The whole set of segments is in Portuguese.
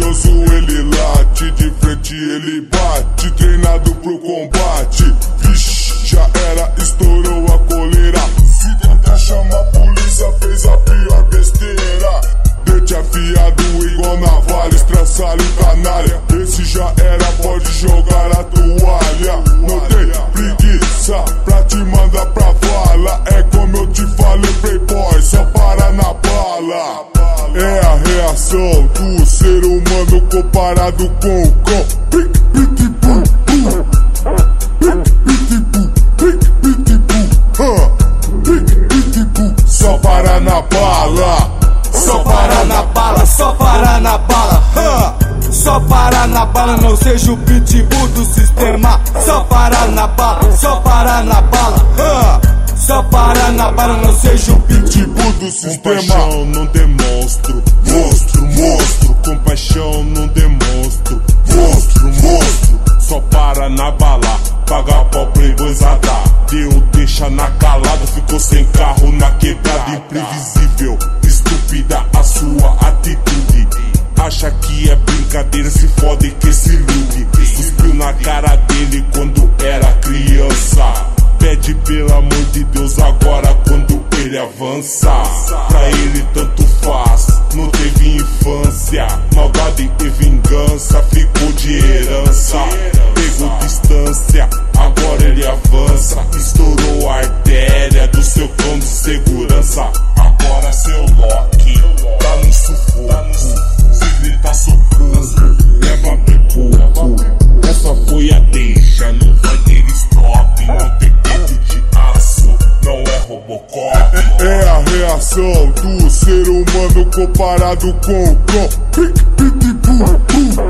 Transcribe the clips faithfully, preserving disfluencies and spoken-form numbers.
furioso ele late, de frente ele bate, treinado pro combate. Vixe, já era, estourou a coleira. Se tentar chamar a polícia, fez a pior besteira. Dente afiado igual navalha, estraçalho canária. Esse já era, pode jogar a toalha. Não tem preguiça pra te mandar pra vala. É como eu te falei, playboy, só para na bala. É a reação do ser humano comparado com o cão. Pic, pic, pum, pum. Pic, pic, pum. Pic, pic, pum. Hã. Pic, pic, pum. Só para na bala. Só para na bala, só para na bala. Hã. Só para na bala, não seja o pitbull do sistema. Só para na bala, só para na bala. Hã. Só para na bala, não seja o pitbull do sistema. Compaixão não demonstro, monstro, monstro. Compaixão não demonstro, monstro, monstro. Só para na bala, paga pau playboyzada. Deu, deixa na calada, ficou sem carro na quebrada. Imprevisível, estúpida a sua atitude. Acha que é brincadeira, se fode que se ilude. Cuspiu na cara dele quando era criança. Pede pelo amor de Deus agora quando ele avança. Pra ele tanto faz, não teve infância. Maldade e vingança, ficou de herança. Pegou distância, agora ele avança. Estourou a artéria do seu cão de segurança. Agora seu Loki tá no sufoco. Se grita socorro, leva pro corpo. Essa foi a deixa, não vai ter stop. Não tem peito de aço, não é Robocop. É a reação do ser humano comparado com o cão. Pic, pic, pum, pum.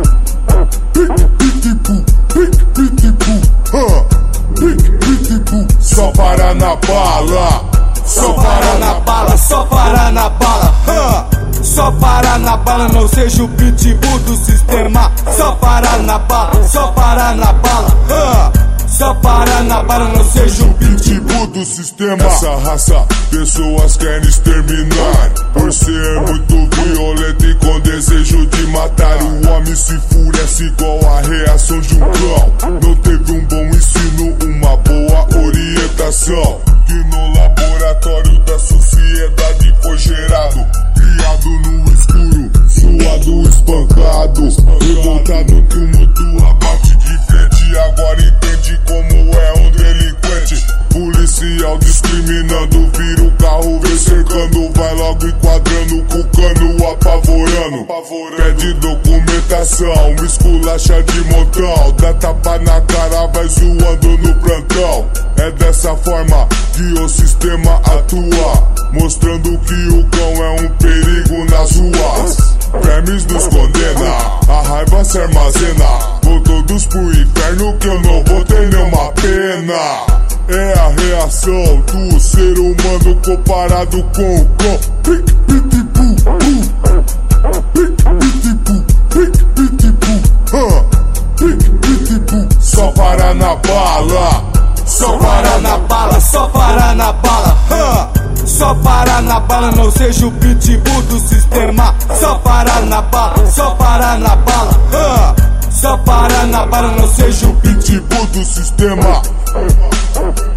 Pic, pic, pum. Pic, pic, pum. Hã. Pic, pic, pum. Só para na bala. Só para na bala, só para na bala. Hã. Só para na bala, não seja o pitbull do sistema. Só para na bala, só para na bala. Hã. Só para na bala, não seja o pitbull do sistema. Essa raça, pessoas querem exterminar por ser muito violento e com desejo de matar. O homem se enfurece igual a reação de um cão. Não teve um bom ensino, uma boa orientação. Que no laboratório da sociedade foi gerado. Criado no escuro, suado, espancado, revoltado, tumulto, abate de frente. Agora entende como é um delinquente. Policial discriminando, vira o carro, vem cercando. Vai logo enquadrando, cucando, apavorando. Pede documentação, esculacha de montão. Dá tapa na cara, vai zoando no plantão. É dessa forma que o sistema atua, mostrando que o cão é um perigo nas ruas. Vermes nos condena, a raiva se armazena. Vou todos pro inferno que eu não vou ter nenhuma pena. É a reação do ser humano comparado com o cão. Pic, pic, pum, pum. Pic, pic, pum. Pic, pic, pum. Hã. Pic, pic, pum. Só para na bala. Só para na bala, só para na bala. Hã. Só para na bala, não seja o pitbull do sistema. Só para na bala, só para na bala. Hã. Só para na bala, não seja o pitbull do sistema.